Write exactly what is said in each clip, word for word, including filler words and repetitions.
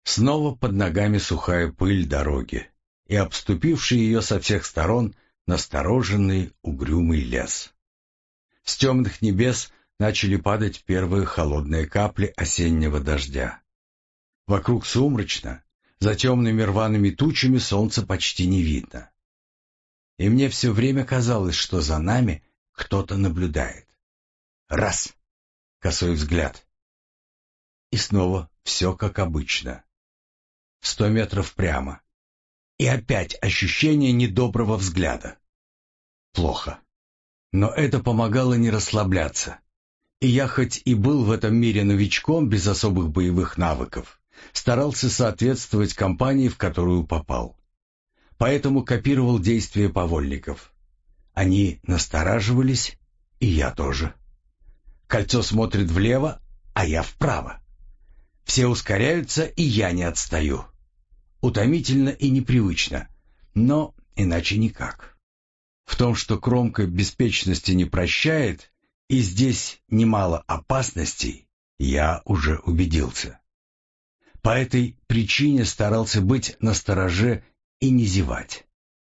Снова под ногами сухая пыль дороги и обступивший ее со всех сторон настороженный угрюмый лес. С темных небес начали падать первые холодные капли осеннего дождя. Вокруг сумрачно, за темными рваными тучами солнца почти не видно. И мне все время казалось, что за нами кто-то наблюдает. Раз — косой взгляд. И снова все как обычно. Сто метров прямо. И опять ощущение недоброго взгляда. Плохо. Но это помогало не расслабляться. И я хоть и был в этом мире новичком без особых боевых навыков, старался соответствовать компании, в которую попал. Поэтому копировал действия повольников. Они настораживались, и я тоже. Кольцо смотрит влево, а я вправо. Все ускоряются, и я не отстаю. Утомительно и непривычно, но иначе никак. В том, что кромка беспечности не прощает, и здесь немало опасностей, я уже убедился. По этой причине старался быть настороже и не зевать.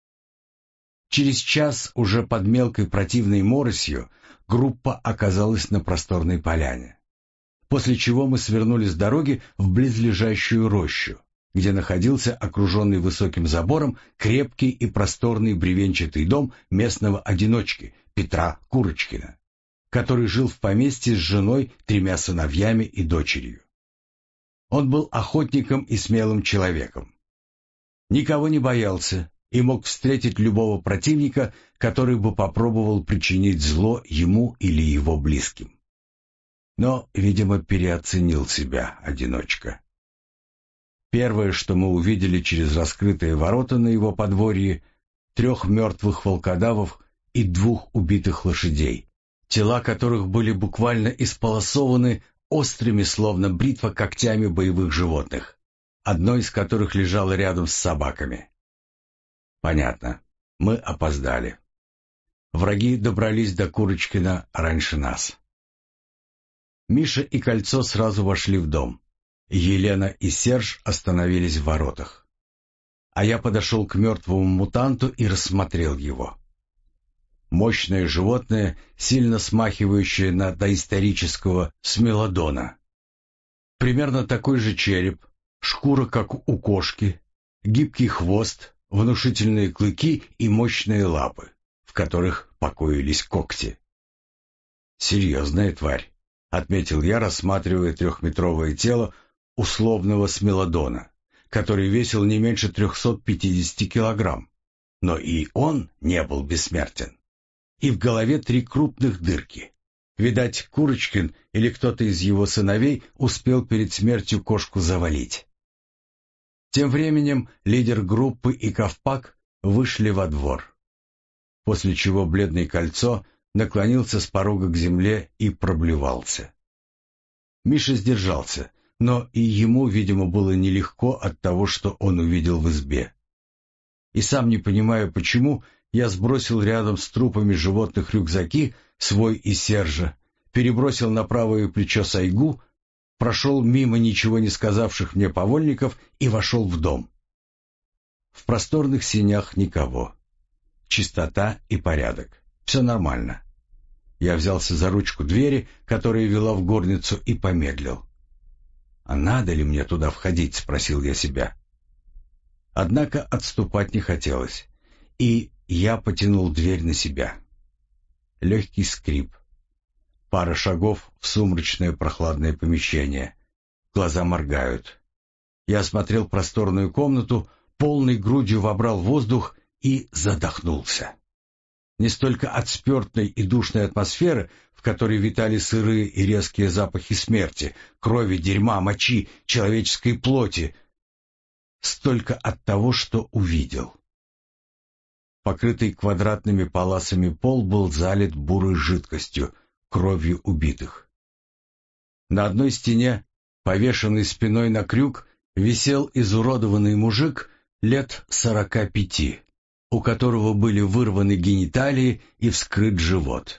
Через час уже под мелкой противной моросью группа оказалась на просторной поляне. После чего мы свернули с дороги в близлежащую рощу, где находился окруженный высоким забором крепкий и просторный бревенчатый дом местного одиночки Петра Курочкина, который жил в поместье с женой, тремя сыновьями и дочерью. Он был охотником и смелым человеком. Никого не боялся и мог встретить любого противника, который бы попробовал причинить зло ему или его близким. Но, видимо, переоценил себя одиночка. Первое, что мы увидели через раскрытые ворота на его подворье, трех мертвых волкодавов и двух убитых лошадей, тела которых были буквально исполосованы острыми, словно бритва, когтями боевых животных, одно из которых лежало рядом с собаками. Понятно, мы опоздали. Враги добрались до Курочкина раньше нас. Миша и Кольцо сразу вошли в дом. Елена и Серж остановились в воротах. А я подошел к мертвому мутанту и рассмотрел его. Мощное животное, сильно смахивающее на доисторического смелодона. Примерно такой же череп, шкура, как у кошки, гибкий хвост, внушительные клыки и мощные лапы, в которых покоились когти. «Серьезная тварь», — отметил я, рассматривая трехметровое тело условного смелодона, который весил не меньше трехсот пятидесяти килограмм. Но и он не был бессмертен. И в голове три крупных дырки. Видать, Курочкин или кто-то из его сыновей успел перед смертью кошку завалить. Тем временем лидер группы и Ковпак вышли во двор. После чего бледное Кольцо наклонился с порога к земле и проблевался. Миша сдержался, но и ему, видимо, было нелегко от того, что он увидел в избе. И сам не понимая почему, я сбросил рядом с трупами животных рюкзаки, свой и Сержа, перебросил на правое плечо сайгу, прошел мимо ничего не сказавших мне повольников и вошел в дом. В просторных сенях никого. Чистота и порядок. Все нормально. Я взялся за ручку двери, которая вела в горницу, и помедлил. «А надо ли мне туда входить?» — спросил я себя. Однако отступать не хотелось, и я потянул дверь на себя. Легкий скрип. Пара шагов в сумрачное прохладное помещение. Глаза моргают. Я осмотрел просторную комнату, полной грудью вобрал воздух и задохнулся. Не столько от спертной и душной атмосферы, в которой витали сырые и резкие запахи смерти, крови, дерьма, мочи, человеческой плоти, столько от того, что увидел. Покрытый квадратными полосами пол был залит бурой жидкостью, кровью убитых. На одной стене, повешенный спиной на крюк, висел изуродованный мужик лет сорока пяти, у которого были вырваны гениталии и вскрыт живот.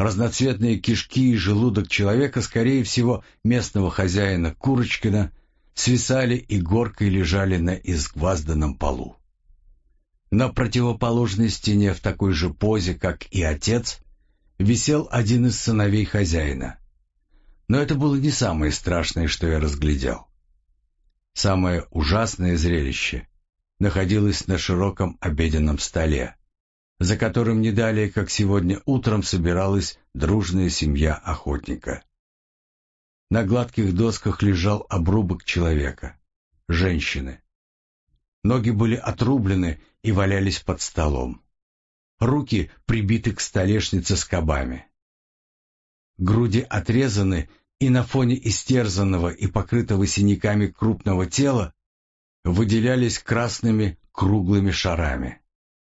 Разноцветные кишки и желудок человека, скорее всего, местного хозяина Курочкина, свисали и горкой лежали на изгвазданном полу. На противоположной стене в такой же позе, как и отец, висел один из сыновей хозяина. Но это было не самое страшное, что я разглядел. Самое ужасное зрелище находилось на широком обеденном столе, за которым не далее, как сегодня утром, собиралась дружная семья охотника. На гладких досках лежал обрубок человека, женщины. Ноги были отрублены и валялись под столом. Руки прибиты к столешнице скобами. Груди отрезаны, и на фоне истерзанного и покрытого синяками крупного тела выделялись красными круглыми шарами.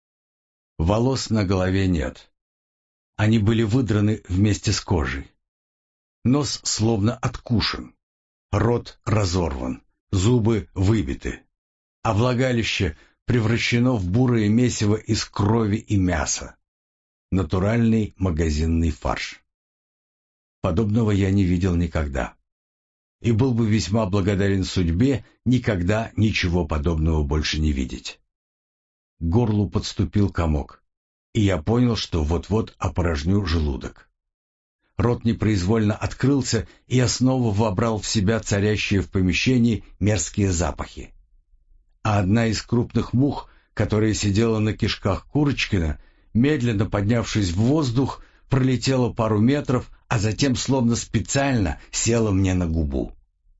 Волос на голове нет. Они были выдраны вместе с кожей. Нос словно откушен, рот разорван, зубы выбиты, а влагалище превращено в бурое месиво из крови и мяса. Натуральный магазинный фарш. Подобного я не видел никогда. И был бы весьма благодарен судьбе никогда ничего подобного больше не видеть. К горлу подступил комок, и я понял, что вот-вот опорожню желудок. Рот непроизвольно открылся, и я снова вобрал в себя царящие в помещении мерзкие запахи. А одна из крупных мух, которая сидела на кишках Курочкина, медленно поднявшись в воздух, пролетела пару метров, а затем словно специально села мне на губу.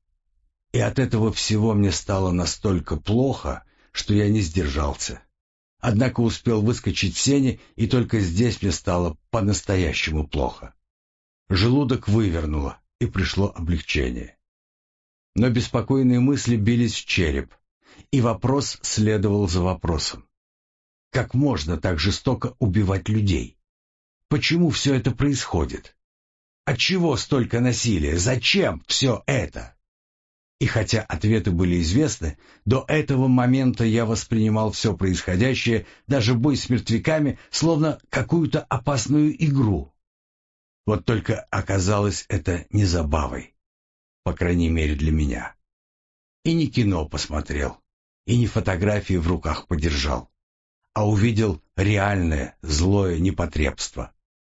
И от этого всего мне стало настолько плохо, что я не сдержался. Однако успел выскочить в сени, и только здесь мне стало по-настоящему плохо. Желудок вывернуло, и пришло облегчение. Но беспокойные мысли бились в череп, и вопрос следовал за вопросом. Как можно так жестоко убивать людей? Почему все это происходит? Отчего столько насилия? Зачем все это? И хотя ответы были известны, до этого момента я воспринимал все происходящее, даже бой с мертвяками, словно какую-то опасную игру. Вот только оказалось это не забавой, по крайней мере для меня. И не кино посмотрел, и не фотографии в руках подержал, а увидел реальное злое непотребство.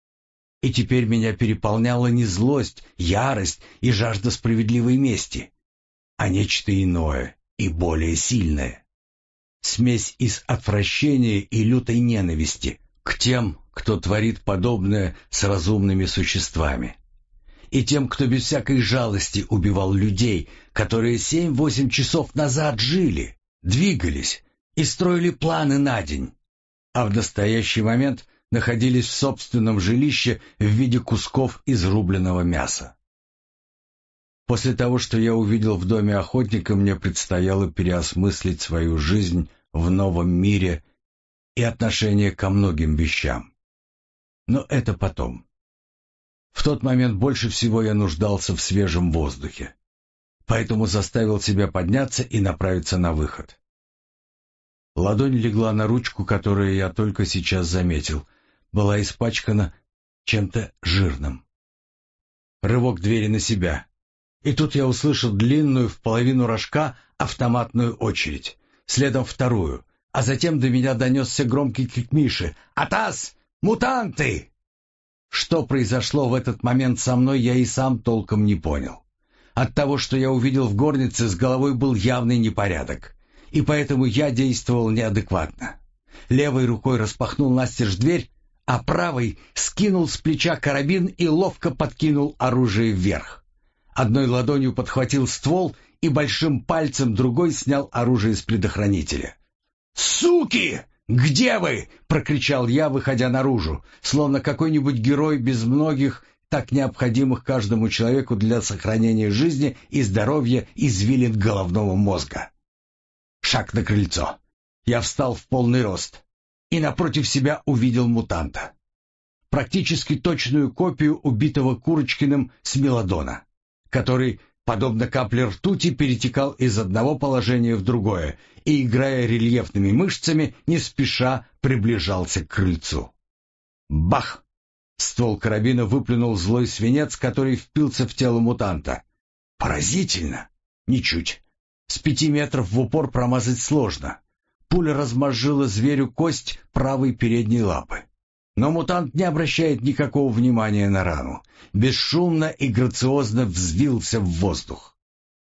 И теперь меня переполняла не злость, ярость и жажда справедливой мести, а нечто иное и более сильное. Смесь из отвращения и лютой ненависти к тем, кто творит подобное с разумными существами, и тем, кто без всякой жалости убивал людей, которые семь-восемь часов назад жили, двигались и строили планы на день, а в настоящий момент находились в собственном жилище в виде кусков изрубленного мяса. После того, что я увидел в доме охотника, мне предстояло переосмыслить свою жизнь в новом мире и отношение ко многим вещам. Но это потом. В тот момент больше всего я нуждался в свежем воздухе, поэтому заставил себя подняться и направиться на выход. Ладонь легла на ручку, которую я только сейчас заметил, была испачкана чем-то жирным. Рывок двери на себя. И тут я услышал длинную в половину рожка автоматную очередь, следом вторую, а затем до меня донесся громкий крик Миши: «Атас! Мутанты!» Что произошло в этот момент со мной, я и сам толком не понял. От того, что я увидел в горнице, с головой был явный непорядок, и поэтому я действовал неадекватно. Левой рукой распахнул настежь дверь, а правой скинул с плеча карабин и ловко подкинул оружие вверх. Одной ладонью подхватил ствол и большим пальцем другой снял оружие с предохранителя. «Суки! Где вы?» — прокричал я, выходя наружу, словно какой-нибудь герой без многих, так необходимых каждому человеку для сохранения жизни и здоровья извилин головного мозга. Шаг на крыльцо. Я встал в полный рост и напротив себя увидел мутанта. Практически точную копию убитого Курочкиным Смелодона, который, подобно капле ртути, перетекал из одного положения в другое и, играя рельефными мышцами, не спеша приближался к крыльцу. Бах! Ствол карабина выплюнул злой свинец, который впился в тело мутанта. Поразительно! Ничуть. С пяти метров в упор промазать сложно. Пуля размозжила зверю кость правой передней лапы. Но мутант не обращает никакого внимания на рану. Бесшумно и грациозно взвился в воздух.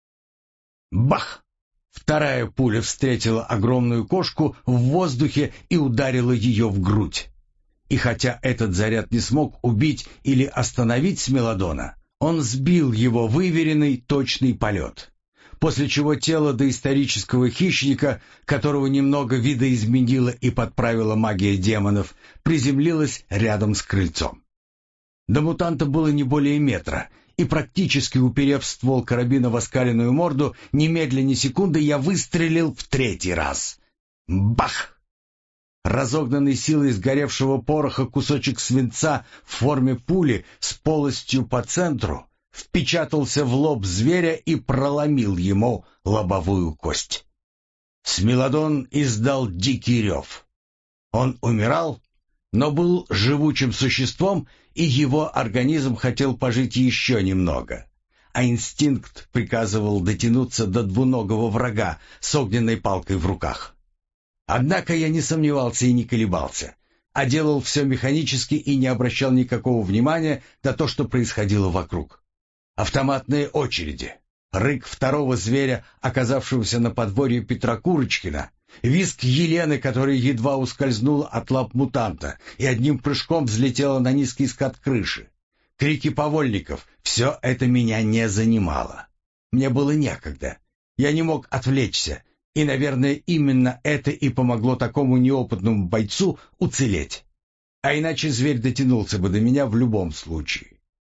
Бах! Вторая пуля встретила огромную кошку в воздухе и ударила ее в грудь. И хотя этот заряд не смог убить или остановить Смелодона, он сбил его выверенный точный полет. После чего тело доисторического хищника, которого немного видоизменила и подправила магия демонов, приземлилось рядом с крыльцом. До мутанта было не более метра, и практически уперев ствол карабина в оскаленную морду, немедленно ни секунды я выстрелил в третий раз. Бах! Разогнанный силой сгоревшего пороха кусочек свинца в форме пули с полостью по центру впечатался в лоб зверя и проломил ему лобовую кость. Смелодон издал дикий рев. Он умирал, но был живучим существом, и его организм хотел пожить еще немного. А инстинкт приказывал дотянуться до двуногого врага с огненной палкой в руках. Однако я не сомневался и не колебался, а делал все механически и не обращал никакого внимания на то, что происходило вокруг. Автоматные очереди, рык второго зверя, оказавшегося на подворье Петра Курочкина, визг Елены, которая едва ускользнула от лап мутанта и одним прыжком взлетела на низкий скат крыши, крики повольников — все это меня не занимало. Мне было некогда, я не мог отвлечься, и, наверное, именно это и помогло такому неопытному бойцу уцелеть. А иначе зверь дотянулся бы до меня в любом случае.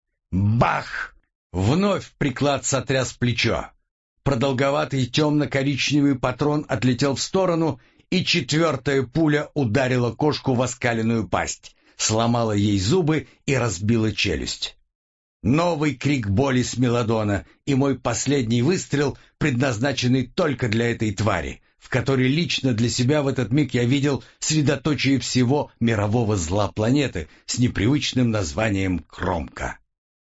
Бах! Вновь приклад сотряс плечо. Продолговатый темно-коричневый патрон отлетел в сторону, и четвертая пуля ударила кошку в оскаленную пасть, сломала ей зубы и разбила челюсть. Новый крик боли Смелодона и мой последний выстрел, предназначенный только для этой твари, в которой лично для себя в этот миг я видел средоточие всего мирового зла планеты с непривычным названием Кромка.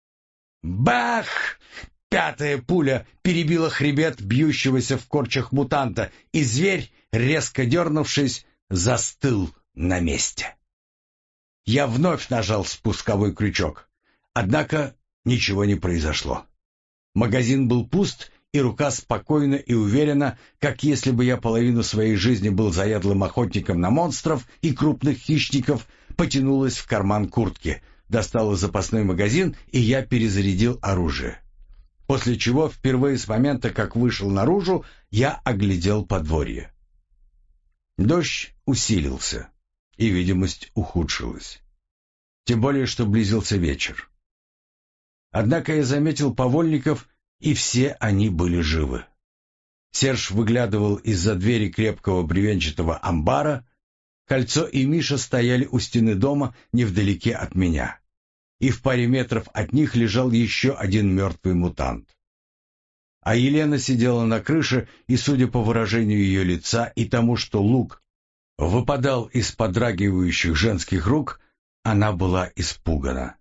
Бах! Пятая пуля перебила хребет бьющегося в корчах мутанта, и зверь, резко дернувшись, застыл на месте. Я вновь нажал спусковой крючок, однако ничего не произошло. Магазин был пуст, и рука спокойно и уверенно, как если бы я половину своей жизни был заядлым охотником на монстров и крупных хищников, потянулась в карман куртки, достала запасной магазин, и я перезарядил оружие. После чего, впервые с момента, как вышел наружу, я оглядел подворье. Дождь усилился, и видимость ухудшилась. Тем более, что близился вечер. Однако я заметил повольников, и все они были живы. Серж выглядывал из-за двери крепкого бревенчатого амбара, Кольцо и Миша стояли у стены дома невдалеке от меня, и в паре метров от них лежал еще один мертвый мутант. А Елена сидела на крыше, и, судя по выражению ее лица и тому, что лук выпадал из подрагивающих женских рук, она была испугана.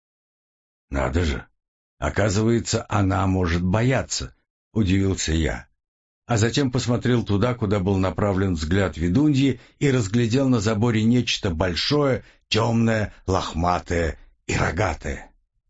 «Надо же! Оказывается, она может бояться», — удивился я. А затем посмотрел туда, куда был направлен взгляд ведуньи, и разглядел на заборе нечто большое, темное, лохматое и рогатое.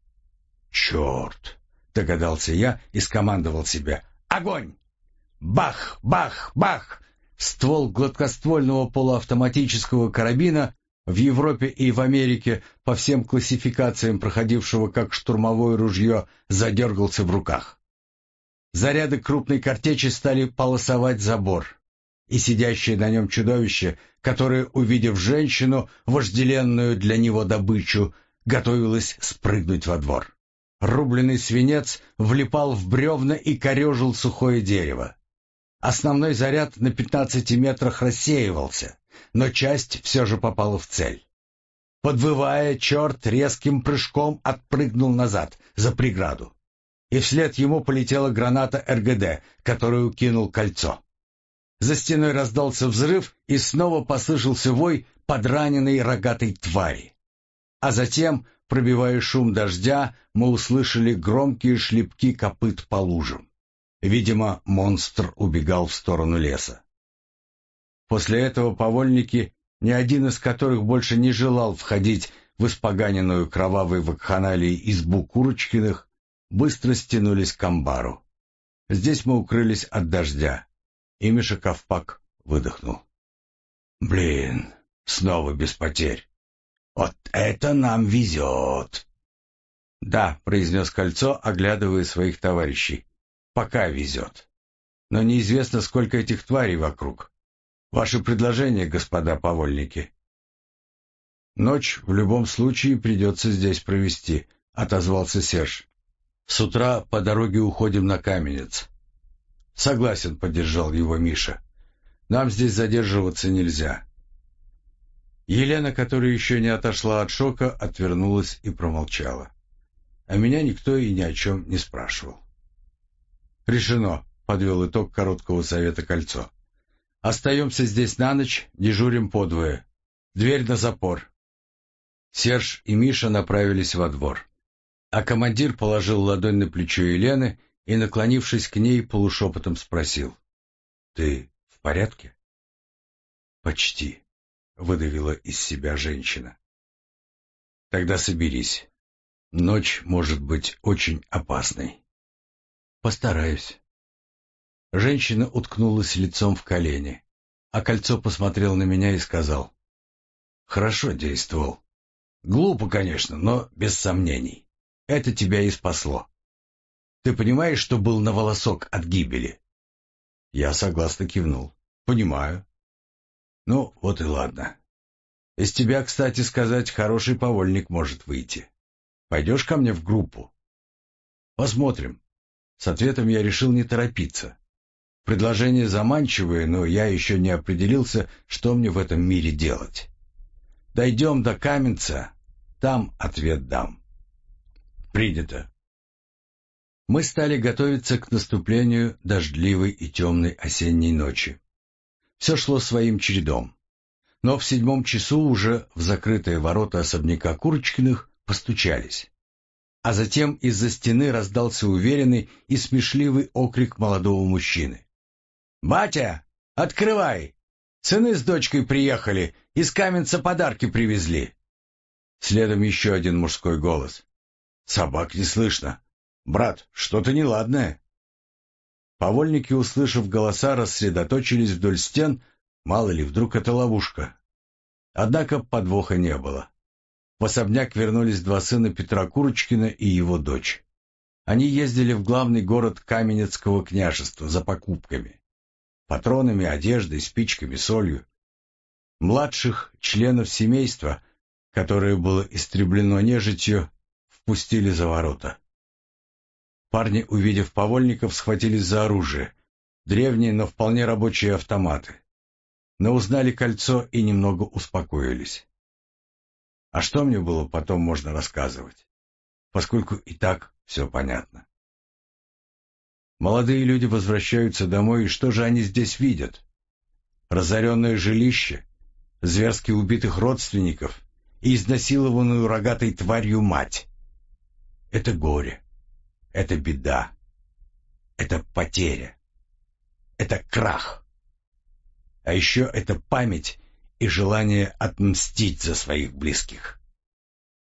«Черт!» — догадался я и скомандовал себе: «Огонь!» Бах! Бах! Бах! Ствол гладкоствольного полуавтоматического карабина, в Европе и в Америке по всем классификациям проходившего как штурмовое ружье, задергался в руках. Заряды крупной картечи стали полосовать забор, и сидящее на нем чудовище, которое, увидев женщину, вожделенную для него добычу, готовилось спрыгнуть во двор. Рубленый свинец влипал в бревна и корежил сухое дерево. Основной заряд на пятнадцати метрах рассеивался, но часть все же попала в цель. Подвывая, черт резким прыжком отпрыгнул назад, за преграду. И вслед ему полетела граната эр гэ дэ, которую кинул Кольцо. За стеной раздался взрыв, и снова послышался вой подраненной рогатой твари. А затем, пробивая шум дождя, мы услышали громкие шлепки копыт по лужам. Видимо, монстр убегал в сторону леса. После этого повольники, ни один из которых больше не желал входить в испоганенную кровавой вакханалией избу Курочкиных, быстро стянулись к амбару. Здесь мы укрылись от дождя, и Миша Ковпак выдохнул. «Блин, снова без потерь. Вот это нам везет!» «Да», — произнес Кольцо, оглядывая своих товарищей. «Пока везет. Но неизвестно, сколько этих тварей вокруг. Ваше предложение, господа повольники?» «Ночь в любом случае придется здесь провести», — отозвался Серж. «С утра по дороге уходим на Каменец». «Согласен», — поддержал его Миша. «Нам здесь задерживаться нельзя». Елена, которая еще не отошла от шока, отвернулась и промолчала. А меня никто и ни о чем не спрашивал. «Решено», — подвел итог короткого совета Кольцо. «Остаемся здесь на ночь, дежурим подвое. Дверь на запор». Серж и Миша направились во двор, а командир положил ладонь на плечо Елены и, наклонившись к ней, полушепотом спросил: «Ты в порядке?» «Почти», — выдавила из себя женщина. «Тогда соберись. Ночь может быть очень опасной». «Постараюсь». Женщина уткнулась лицом в колени, а Кольцо посмотрел на меня и сказал: «Хорошо действовал. Глупо, конечно, но без сомнений. Это тебя и спасло. Ты понимаешь, что был на волосок от гибели?» Я согласно кивнул. «Понимаю». «Ну, вот и ладно. Из тебя, кстати сказать, хороший повольник может выйти. Пойдешь ко мне в группу?» «Посмотрим». С ответом я решил не торопиться. Предложение заманчивое, но я еще не определился, что мне в этом мире делать. Дойдем до Каменца, там ответ дам. «Принято». Мы стали готовиться к наступлению дождливой и темной осенней ночи. Все шло своим чередом. Но в седьмом часу уже в закрытые ворота особняка Курочкиных постучались. А затем из-за стены раздался уверенный и смешливый окрик молодого мужчины. «Батя, открывай! Сыны с дочкой приехали, из Каменца подарки привезли!» Следом еще один мужской голос. «Собак не слышно. Брат, что-то неладное». Повольники, услышав голоса, рассредоточились вдоль стен, мало ли, вдруг это ловушка. Однако подвоха не было. В особняк вернулись два сына Петра Курочкина и его дочь. Они ездили в главный город Каменецкого княжества за покупками. Патронами, одеждой, спичками, солью. Младших членов семейства, которое было истреблено нежитью, впустили за ворота. Парни, увидев повольников, схватились за оружие. Древние, но вполне рабочие автоматы. Но узнали Кольцо и немного успокоились. А что мне было потом можно рассказывать, поскольку и так все понятно. Молодые люди возвращаются домой, и что же они здесь видят? Разоренное жилище, зверски убитых родственников и изнасилованную рогатой тварью мать. Это горе, это беда, это потеря, это крах. А еще это память и желание отмстить за своих близких.